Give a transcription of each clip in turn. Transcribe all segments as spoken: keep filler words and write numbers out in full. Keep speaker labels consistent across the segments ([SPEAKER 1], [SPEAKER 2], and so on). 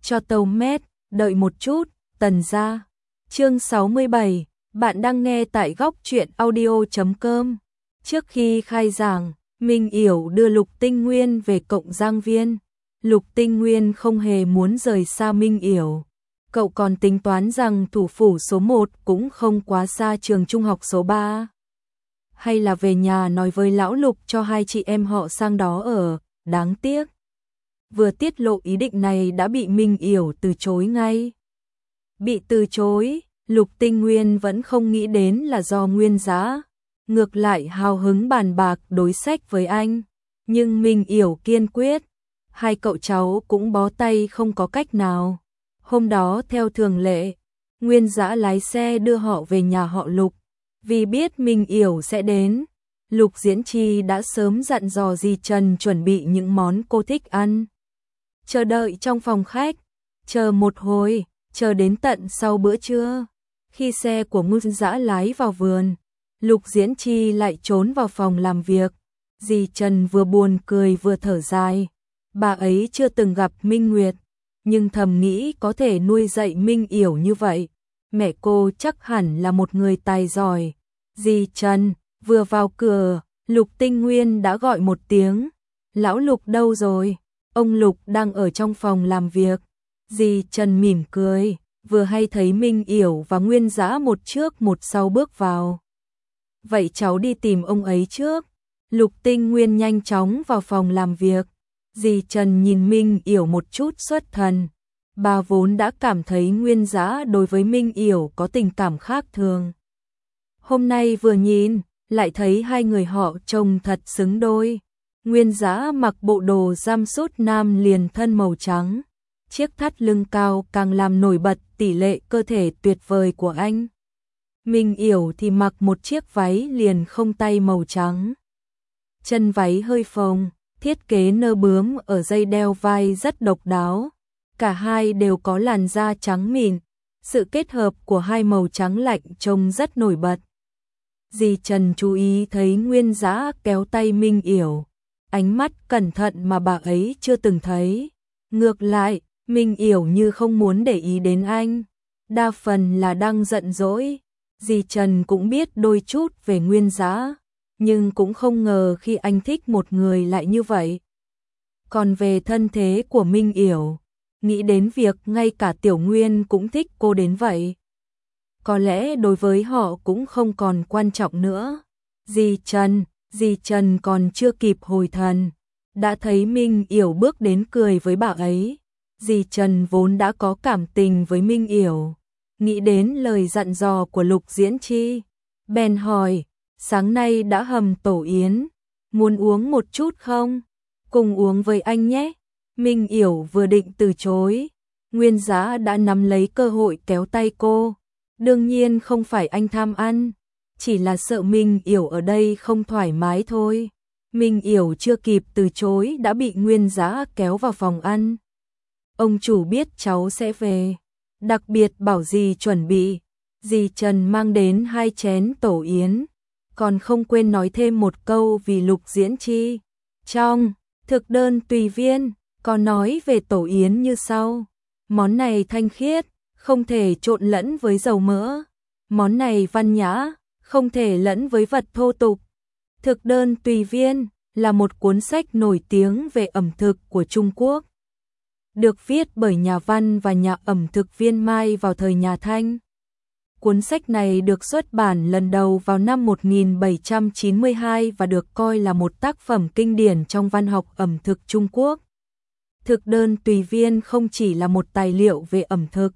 [SPEAKER 1] cho tàu mét, đợi một chút, Tần gia. Chương sáu mươi bảy, bạn đang nghe tại góc truyện audio chấm com. Trước khi khai giảng, Minh Yểu đưa Lục Tinh Nguyên về Cộng Giang Viên. Lục Tinh Nguyên không hề muốn rời xa Minh Yểu. Cậu còn tính toán rằng thủ phủ số một cũng không quá xa trường trung học số ba. Hay là về nhà nói với lão Lục cho hai chị em họ sang đó ở, đáng tiếc. Vừa tiết lộ ý định này đã bị Minh Yểu từ chối ngay. Bị từ chối, Lục Tinh Nguyên vẫn không nghĩ đến là do Nguyên Giá. Ngược lại hào hứng bàn bạc đối sách với anh. Nhưng Minh Yểu kiên quyết. Hai cậu cháu cũng bó tay không có cách nào. Hôm đó theo thường lệ, Nguyên Giá lái xe đưa họ về nhà họ Lục. Vì biết Minh Yểu sẽ đến, Lục Diễn Chi đã sớm dặn dò dì Trần chuẩn bị những món cô thích ăn. Chờ đợi trong phòng khách, chờ một hồi, chờ đến tận sau bữa trưa. Khi xe của Nguyên Giá lái vào vườn, Lục Diễn Chi lại trốn vào phòng làm việc. Dì Trần vừa buồn cười vừa thở dài. Bà ấy chưa từng gặp Minh Nguyệt, nhưng thầm nghĩ có thể nuôi dạy Minh Yểu như vậy. Mẹ cô chắc hẳn là một người tài giỏi. Dì Trần vừa vào cửa, Lục Tinh Nguyên đã gọi một tiếng. Lão Lục đâu rồi? Ông Lục đang ở trong phòng làm việc. Dì Trần mỉm cười, vừa hay thấy Minh Yểu và Nguyên Giá một trước một sau bước vào. Vậy cháu đi tìm ông ấy trước. Lục Tinh Nguyên nhanh chóng vào phòng làm việc. Dì Trần nhìn Minh Yểu một chút xuất thần. Bà vốn đã cảm thấy Nguyên Giá đối với Minh Yểu có tình cảm khác thường. Hôm nay vừa nhìn, lại thấy hai người họ trông thật xứng đôi. Nguyên Giá mặc bộ đồ giam sút nam liền thân màu trắng. Chiếc thắt lưng cao càng làm nổi bật tỷ lệ cơ thể tuyệt vời của anh. Minh Yểu thì mặc một chiếc váy liền không tay màu trắng. Chân váy hơi phồng, thiết kế nơ bướm ở dây đeo vai rất độc đáo. Cả hai đều có làn da trắng mịn, sự kết hợp của hai màu trắng lạnh trông rất nổi bật. Dì Trần chú ý thấy Nguyên Giá kéo tay Minh Yểu, ánh mắt cẩn thận mà bà ấy chưa từng thấy. Ngược lại, Minh Yểu như không muốn để ý đến anh, đa phần là đang giận dỗi. Dì Trần cũng biết đôi chút về Nguyên Giá, nhưng cũng không ngờ khi anh thích một người lại như vậy. Còn về thân thế của Minh Yểu, nghĩ đến việc ngay cả Tiểu Nguyên cũng thích cô đến vậy. Có lẽ đối với họ cũng không còn quan trọng nữa. Dì Trần, dì Trần còn chưa kịp hồi thần, đã thấy Minh Yểu bước đến cười với bà ấy. Dì Trần vốn đã có cảm tình với Minh Yểu, nghĩ đến lời dặn dò của Lục Diễn Chi, bèn hỏi, sáng nay đã hầm tổ yến, muốn uống một chút không? Cùng uống với anh nhé. Minh Yểu vừa định từ chối, Nguyên Giá đã nắm lấy cơ hội kéo tay cô. Đương nhiên không phải anh tham ăn, chỉ là sợ Minh Yểu ở đây không thoải mái thôi. Minh Yểu chưa kịp từ chối đã bị Nguyên Giá kéo vào phòng ăn. Ông chủ biết cháu sẽ về, đặc biệt bảo dì chuẩn bị. Dì Trần mang đến hai chén tổ yến, còn không quên nói thêm một câu vì Lục Diễn Chi. Trong thực đơn tùy viên có nói về tổ yến như sau: món này thanh khiết, không thể trộn lẫn với dầu mỡ. Món này văn nhã, không thể lẫn với vật thô tục. Thực đơn tùy viên là một cuốn sách nổi tiếng về ẩm thực của Trung Quốc, được viết bởi nhà văn và nhà ẩm thực Viên Mai vào thời nhà Thanh. Cuốn sách này được xuất bản lần đầu vào năm một nghìn bảy trăm chín mươi hai và được coi là một tác phẩm kinh điển trong văn học ẩm thực Trung Quốc. Thực đơn tùy viên không chỉ là một tài liệu về ẩm thực,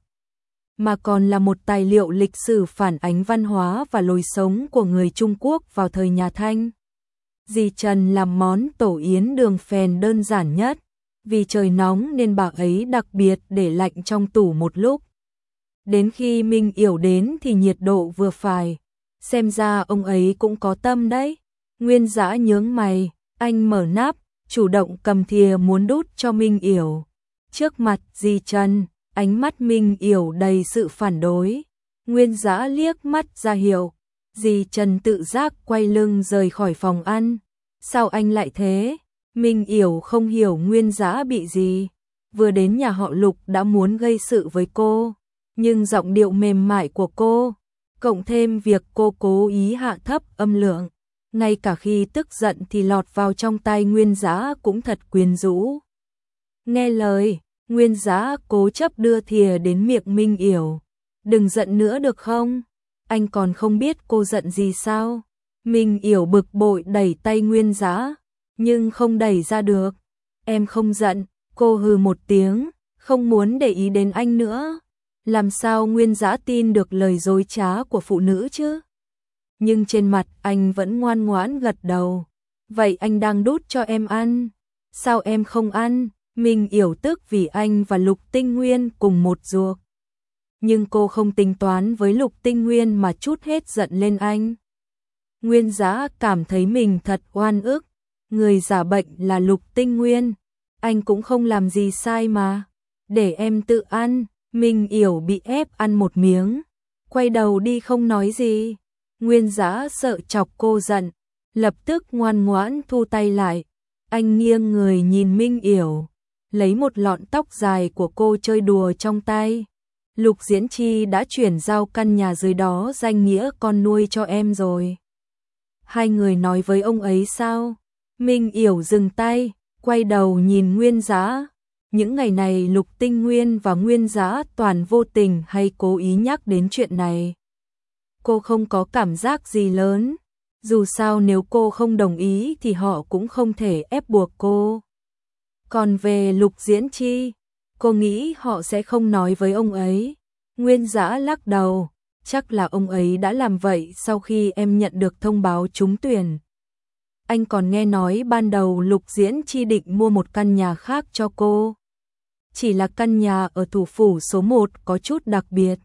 [SPEAKER 1] mà còn là một tài liệu lịch sử phản ánh văn hóa và lối sống của người Trung Quốc vào thời nhà Thanh. Dì Trần làm món tổ yến đường phèn đơn giản nhất, vì trời nóng nên bà ấy đặc biệt để lạnh trong tủ một lúc. Đến khi Minh Yểu đến thì nhiệt độ vừa phải, xem ra ông ấy cũng có tâm đấy. Nguyên Giá nhướng mày, anh mở nắp, chủ động cầm thìa muốn đút cho Minh Yểu. Trước mặt dì Trần, ánh mắt Minh Yểu đầy sự phản đối. Nguyên Giá liếc mắt ra hiệu, dì Trần tự giác quay lưng rời khỏi phòng ăn. Sao anh lại thế? Minh Yểu không hiểu Nguyên Giá bị gì. vừa đến nhà họ Lục đã muốn gây sự với cô, nhưng giọng điệu mềm mại của cô, cộng thêm việc cô cố ý hạ thấp âm lượng, ngay cả khi tức giận thì lọt vào trong tai Nguyên Dã cũng thật quyến rũ. Nghe lời, Nguyên Dã cố chấp đưa thìa đến miệng Minh Yểu. Đừng giận nữa được không? Anh còn không biết cô giận gì sao? Minh Yểu bực bội đẩy tay Nguyên Dã, nhưng không đẩy ra được. Em không giận, cô hừ một tiếng, không muốn để ý đến anh nữa. Làm sao Nguyên Dã tin được lời dối trá của phụ nữ chứ? Nhưng trên mặt anh vẫn ngoan ngoãn gật đầu. Vậy anh đang đút cho em ăn. Sao em không ăn? Minh Yểu tức vì anh và Lục Tinh Nguyên cùng một ruột. Nhưng cô không tính toán với Lục Tinh Nguyên mà trút hết giận lên anh. Nguyên Dã cảm thấy mình thật oan ức. Người giả bệnh là Lục Tinh Nguyên. Anh cũng không làm gì sai mà. Để em tự ăn. Minh Yểu bị ép ăn một miếng, quay đầu đi không nói gì. Nguyên Dã sợ chọc cô giận, lập tức ngoan ngoãn thu tay lại. Anh nghiêng người nhìn Minh Yểu, lấy một lọn tóc dài của cô chơi đùa trong tay. Lục Diễn Chi đã chuyển giao căn nhà dưới đó danh nghĩa con nuôi cho em rồi. Hai người nói với ông ấy sao? Minh Yểu dừng tay, quay đầu nhìn Nguyên Dã. Những ngày này Lục Tinh Nguyên và Nguyên Dã toàn vô tình hay cố ý nhắc đến chuyện này. Cô không có cảm giác gì lớn. Dù sao nếu cô không đồng ý thì họ cũng không thể ép buộc cô. Còn về Lục Diễn Chi, cô nghĩ họ sẽ không nói với ông ấy. Nguyên Dã lắc đầu, chắc là ông ấy đã làm vậy sau khi em nhận được thông báo trúng tuyển. Anh còn nghe nói ban đầu Lục Diễn Chi định mua một căn nhà khác cho cô. Chỉ là căn nhà ở thủ phủ số một có chút đặc biệt.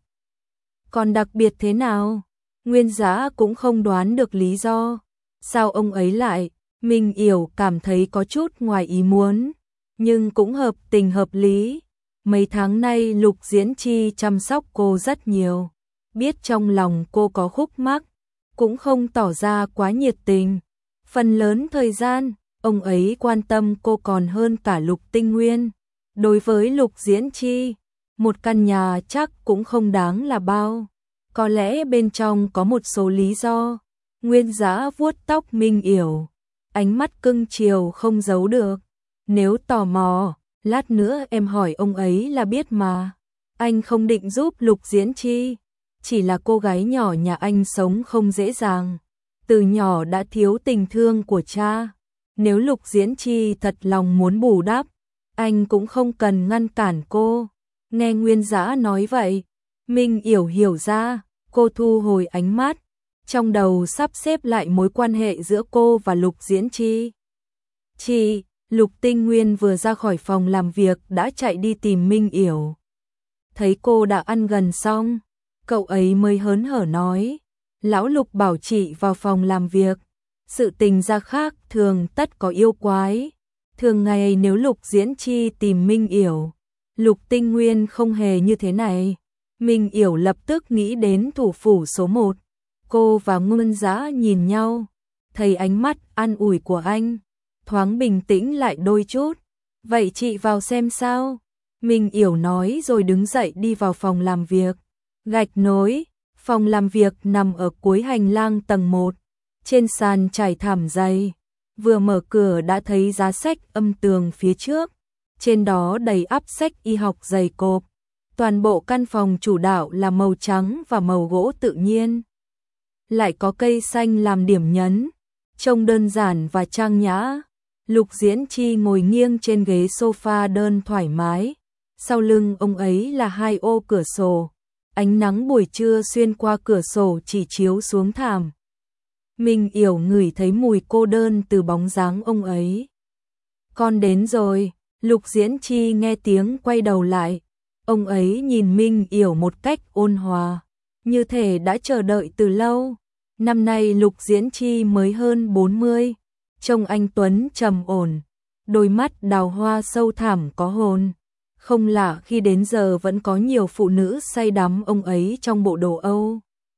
[SPEAKER 1] Còn đặc biệt thế nào? Nguyên Dã cũng không đoán được lý do. Sao ông ấy lại? Minh Yểu cảm thấy có chút ngoài ý muốn, nhưng cũng hợp tình hợp lý. Mấy tháng nay Lục Diễn Chi chăm sóc cô rất nhiều. Biết trong lòng cô có khúc mắc, cũng không tỏ ra quá nhiệt tình. Phần lớn thời gian, ông ấy quan tâm cô còn hơn cả Lục Tinh Nguyên. Đối với Lục Diễn Chi, một căn nhà chắc cũng không đáng là bao. Có lẽ bên trong có một số lý do. Nguyên Dã vuốt tóc Minh Yểu, ánh mắt cưng chiều không giấu được. Nếu tò mò, lát nữa em hỏi ông ấy là biết mà. Anh không định giúp Lục Diễn Chi, chỉ là cô gái nhỏ nhà anh sống không dễ dàng. Từ nhỏ đã thiếu tình thương của cha. Nếu Lục Diễn Chi thật lòng muốn bù đắp, anh cũng không cần ngăn cản cô. Nghe Nguyên Dã nói vậy, Minh Yểu hiểu ra, cô thu hồi ánh mắt, trong đầu sắp xếp lại mối quan hệ giữa cô và Lục Diễn Chi. Chị, Lục Tinh Nguyên vừa ra khỏi phòng làm việc đã chạy đi tìm Minh Yểu. Thấy cô đã ăn gần xong, cậu ấy mới hớn hở nói, lão Lục bảo chị vào phòng làm việc. Sự tình ra khác thường tất có yêu quái. Thường ngày nếu Lục Diễn Chi tìm Minh Yểu, Lục Tinh Nguyên không hề như thế này. Minh Yểu lập tức nghĩ đến thủ phủ số một. Cô và Nguyên Dã nhìn nhau, thấy ánh mắt an ủi của anh, thoáng bình tĩnh lại đôi chút. Vậy chị vào xem sao? Minh Yểu nói rồi đứng dậy đi vào phòng làm việc. Gạch nối, phòng làm việc nằm ở cuối hành lang tầng một. Trên sàn trải thảm dày. Vừa mở cửa đã thấy giá sách âm tường phía trước. Trên đó đầy ắp sách y học dày cộp. Toàn bộ căn phòng chủ đạo là màu trắng và màu gỗ tự nhiên. Lại có cây xanh làm điểm nhấn. Trông đơn giản và trang nhã. Lục Diễn Chi ngồi nghiêng trên ghế sofa đơn thoải mái. Sau lưng ông ấy là hai ô cửa sổ. Ánh nắng buổi trưa xuyên qua cửa sổ chỉ chiếu xuống thảm. Minh Yểu ngửi thấy mùi cô đơn từ bóng dáng ông ấy. Con đến rồi. Lục Diễn Chi nghe tiếng quay đầu lại. Ông ấy nhìn Minh Yểu một cách ôn hòa, như thể đã chờ đợi từ lâu. Năm nay Lục Diễn Chi mới hơn bốn mươi, trông anh tuấn trầm ổn, đôi mắt đào hoa sâu thẳm có hồn. Không lạ khi đến giờ vẫn có nhiều phụ nữ say đắm ông ấy trong bộ đồ Âu.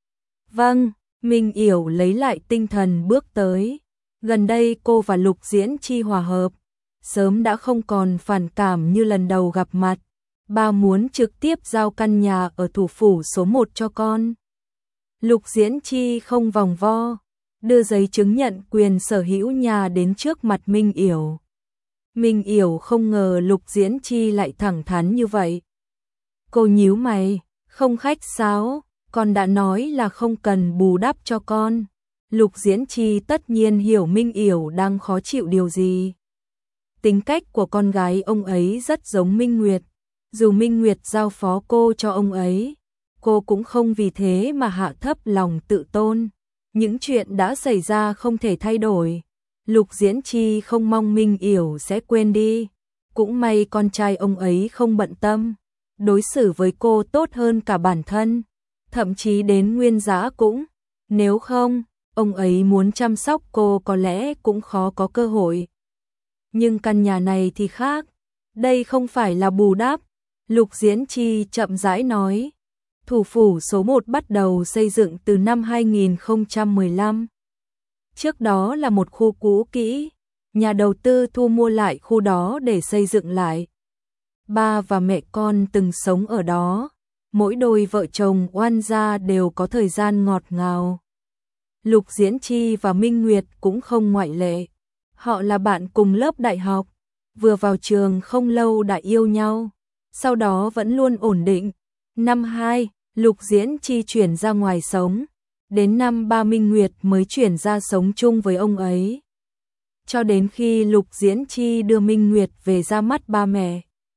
[SPEAKER 1] Vâng, Minh Yểu lấy lại tinh thần bước tới. Gần đây cô và Lục Diễn Chi hòa hợp, sớm đã không còn phản cảm như lần đầu gặp mặt. Bà muốn trực tiếp giao căn nhà ở thủ phủ số một cho con. Lục Diễn Chi không vòng vo, đưa giấy chứng nhận quyền sở hữu nhà đến trước mặt Minh Yểu. Minh Yểu không ngờ Lục Diễn Chi lại thẳng thắn như vậy. Cô nhíu mày, không khách sáo, con đã nói là không cần bù đắp cho con. Lục Diễn Chi tất nhiên hiểu Minh Yểu đang khó chịu điều gì. Tính cách của con gái ông ấy rất giống Minh Nguyệt. Dù Minh Nguyệt giao phó cô cho ông ấy, cô cũng không vì thế mà hạ thấp lòng tự tôn. Những chuyện đã xảy ra không thể thay đổi. Lục Diễn Chi không mong Minh Yểu sẽ quên đi. Cũng may con trai ông ấy không bận tâm, đối xử với cô tốt hơn cả bản thân, thậm chí đến Nguyên Dã cũng. Nếu không, ông ấy muốn chăm sóc cô có lẽ cũng khó có cơ hội. Nhưng căn nhà này thì khác, đây không phải là bù đắp. Lục Diễn Chi chậm rãi nói, thủ phủ số một bắt đầu xây dựng từ năm hai nghìn không trăm mười lăm. Trước đó là một khu cũ kỹ, nhà đầu tư thu mua lại khu đó để xây dựng lại. Ba và mẹ con từng sống ở đó, mỗi đôi vợ chồng oan gia đều có thời gian ngọt ngào. Lục Diễn Chi và Minh Nguyệt cũng không ngoại lệ. Họ là bạn cùng lớp đại học, vừa vào trường không lâu đã yêu nhau, sau đó vẫn luôn ổn định. Năm hai, Lục Diễn Chi chuyển ra ngoài sống, đến năm ba Minh Nguyệt mới chuyển ra sống chung với ông ấy. Cho đến khi Lục Diễn Chi đưa Minh Nguyệt về ra mắt ba mẹ,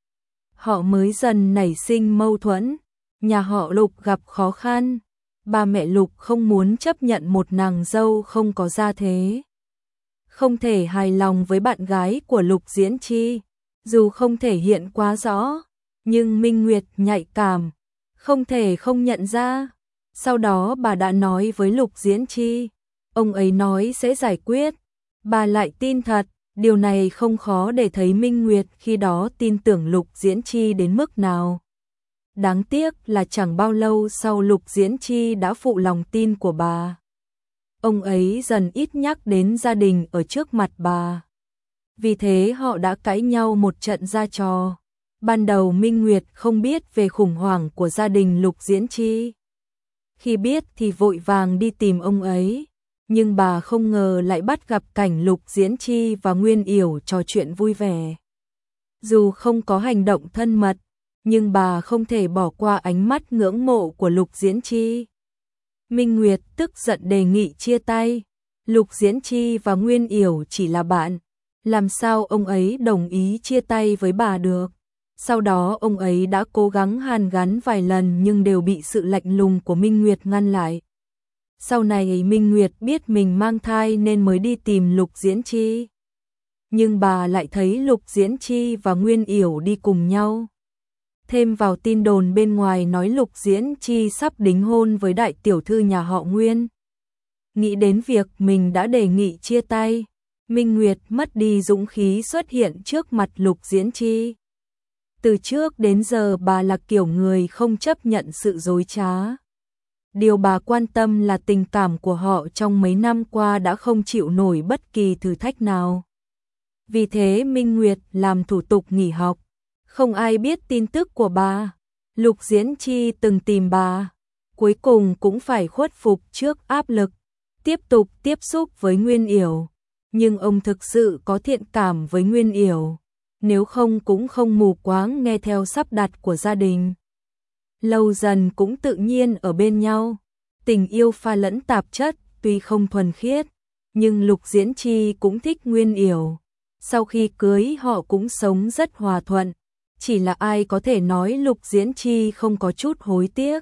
[SPEAKER 1] họ mới dần nảy sinh mâu thuẫn. Nhà họ Lục gặp khó khăn, ba mẹ Lục không muốn chấp nhận một nàng dâu không có gia thế. Không thể hài lòng với bạn gái của Lục Diễn Chi, dù không thể hiện quá rõ, nhưng Minh Nguyệt nhạy cảm, không thể không nhận ra. Sau đó bà đã nói với Lục Diễn Chi, ông ấy nói sẽ giải quyết, bà lại tin thật. Điều này không khó để thấy Minh Nguyệt khi đó tin tưởng Lục Diễn Chi đến mức nào. Đáng tiếc là chẳng bao lâu sau Lục Diễn Chi đã phụ lòng tin của bà. Ông ấy dần ít nhắc đến gia đình ở trước mặt bà. Vì thế họ đã cãi nhau một trận ra trò. Ban đầu Minh Nguyệt không biết về khủng hoảng của gia đình Lục Diễn Chi. Khi biết thì vội vàng đi tìm ông ấy. Nhưng bà không ngờ lại bắt gặp cảnh Lục Diễn Chi và Nguyên Yểu trò chuyện vui vẻ. Dù không có hành động thân mật, nhưng bà không thể bỏ qua ánh mắt ngưỡng mộ của Lục Diễn Chi. Minh Nguyệt tức giận đề nghị chia tay. Lục Diễn Chi và Nguyên Yểu chỉ là bạn, làm sao ông ấy đồng ý chia tay với bà được. Sau đó ông ấy đã cố gắng hàn gắn vài lần nhưng đều bị sự lạnh lùng của Minh Nguyệt ngăn lại. Sau này Minh Nguyệt biết mình mang thai nên mới đi tìm Lục Diễn Chi. Nhưng bà lại thấy Lục Diễn Chi và Nguyên Yểu đi cùng nhau. Thêm vào tin đồn bên ngoài nói Lục Diễn Chi sắp đính hôn với đại tiểu thư nhà họ Nguyên. Nghĩ đến việc mình đã đề nghị chia tay, Minh Nguyệt mất đi dũng khí xuất hiện trước mặt Lục Diễn Chi. Từ trước đến giờ bà là kiểu người không chấp nhận sự dối trá. Điều bà quan tâm là tình cảm của họ trong mấy năm qua đã không chịu nổi bất kỳ thử thách nào. Vì thế Minh Nguyệt làm thủ tục nghỉ học. Không ai biết tin tức của bà. Lục Diễn Chi từng tìm bà, cuối cùng cũng phải khuất phục trước áp lực, tiếp tục tiếp xúc với Nguyên Yểu. Nhưng ông thực sự có thiện cảm với Nguyên Yểu, nếu không cũng không mù quáng nghe theo sắp đặt của gia đình. Lâu dần cũng tự nhiên ở bên nhau. Tình yêu pha lẫn tạp chất, tuy không thuần khiết, nhưng Lục Diễn Chi cũng thích Nguyên Yểu. Sau khi cưới họ cũng sống rất hòa thuận. Chỉ là ai có thể nói Lục Diễn Chi không có chút hối tiếc.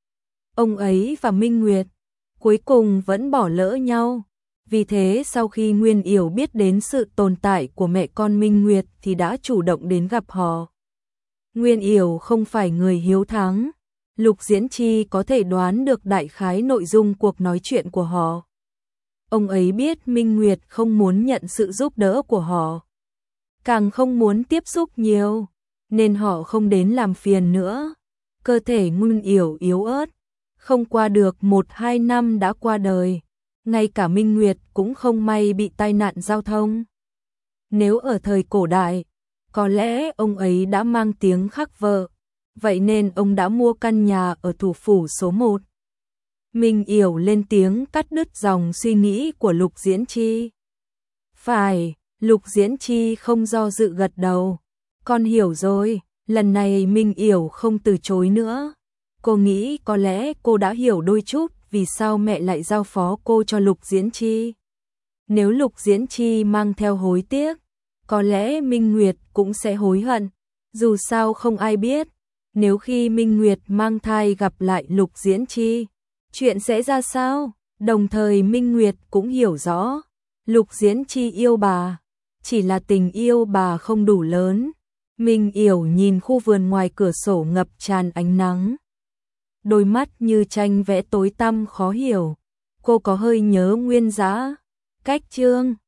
[SPEAKER 1] Ông ấy và Minh Nguyệt cuối cùng vẫn bỏ lỡ nhau. Vì thế sau khi Nguyên Yểu biết đến sự tồn tại của mẹ con Minh Nguyệt thì đã chủ động đến gặp họ. Nguyên Yểu không phải người hiếu thắng. Lục Diễn Chi có thể đoán được đại khái nội dung cuộc nói chuyện của họ. Ông ấy biết Minh Nguyệt không muốn nhận sự giúp đỡ của họ, càng không muốn tiếp xúc nhiều, nên họ không đến làm phiền nữa. Cơ thể Nguyên Yểu yếu ớt, không qua được một hai năm đã qua đời. Ngay cả Minh Nguyệt cũng không may bị tai nạn giao thông. Nếu ở thời cổ đại, có lẽ ông ấy đã mang tiếng khắc vợ, vậy nên ông đã mua căn nhà ở thủ phủ số một. Minh Yểu lên tiếng cắt đứt dòng suy nghĩ của Lục Diễn Chi. Phải, Lục Diễn Chi không do dự gật đầu. Con hiểu rồi, lần này Minh Yểu không từ chối nữa. Cô nghĩ có lẽ cô đã hiểu đôi chút vì sao mẹ lại giao phó cô cho Lục Diễn Chi. Nếu Lục Diễn Chi mang theo hối tiếc, có lẽ Minh Nguyệt cũng sẽ hối hận. Dù sao không ai biết, nếu khi Minh Nguyệt mang thai gặp lại Lục Diễn Chi, chuyện sẽ ra sao? Đồng thời Minh Nguyệt cũng hiểu rõ, Lục Diễn Chi yêu bà, chỉ là tình yêu bà không đủ lớn. Minh Yểu nhìn khu vườn ngoài cửa sổ ngập tràn ánh nắng. Đôi mắt như tranh vẽ tối tăm khó hiểu. Cô có hơi nhớ Nguyên Dã, Cách Trương.